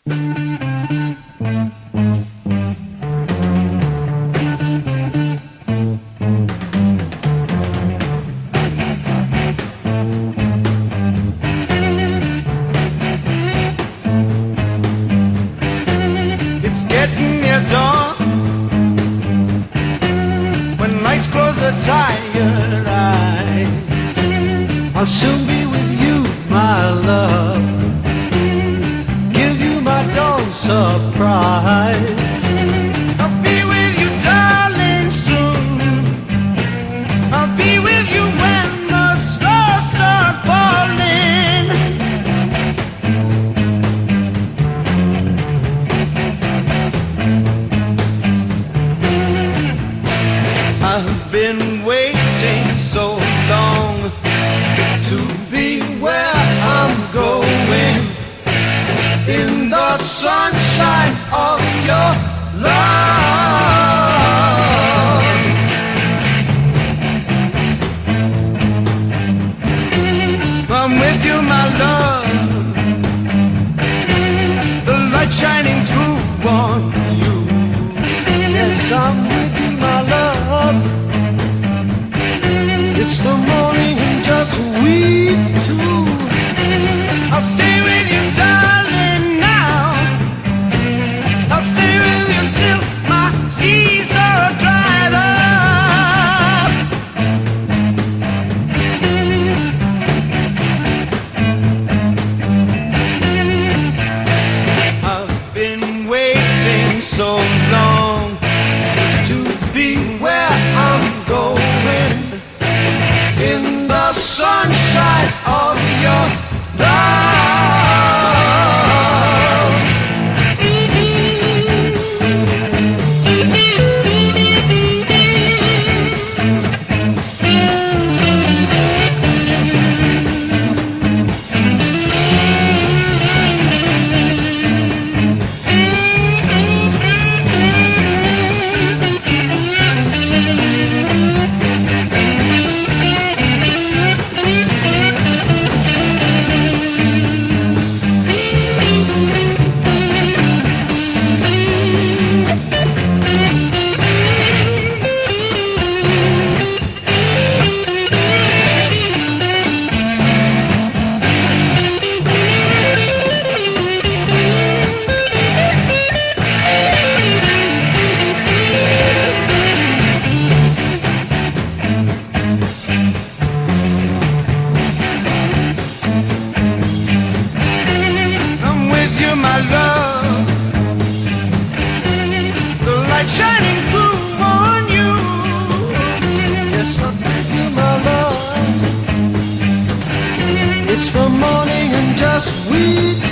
It's getting near dawn, when lights close the tired eyes. I'll soon be with you, my love, give you my dawn surprise. I'll be with you, darling, soon. I'll be with you when the stars start falling. I've been waiting so long to be where I'm going, in the sunshine of your love. I'm with you, my love, the light shining through on you. Yes, I'm with you, my love. It's the morning and just we two. I'll stay with you, darling, now. I'll stay with you till my seas are dried up. I've been waiting so long to be where I'm going, in the sunshine of your love. My love, the light shining through on you. Yes, I'm with you, my love. It's the morning and just we